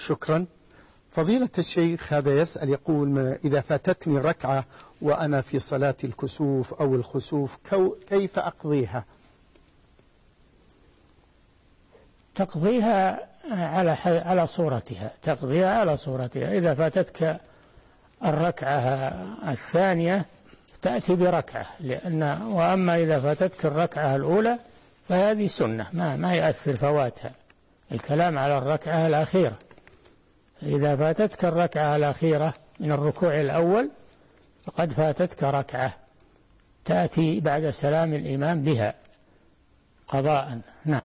شكرا. فضيلة الشيخ هذا يسأل يقول إذا فاتتني ركعة وأنا في صلاة الكسوف أو الخسوف كيف أقضيها؟ تقضيها على صورتها، تقضيها على صورتها. إذا فاتتك الركعة الثانية تأتي بركعة، وأما إذا فاتتك الركعة الأولى فهذه سنة ما يأثر فواتها، الكلام على الركعة الأخيرة. إذا فاتتك الركعة الأخيرة من الركوع الأول فقد فاتتك ركعة، تأتي بعد سلام الإمام بها قضاء. نعم.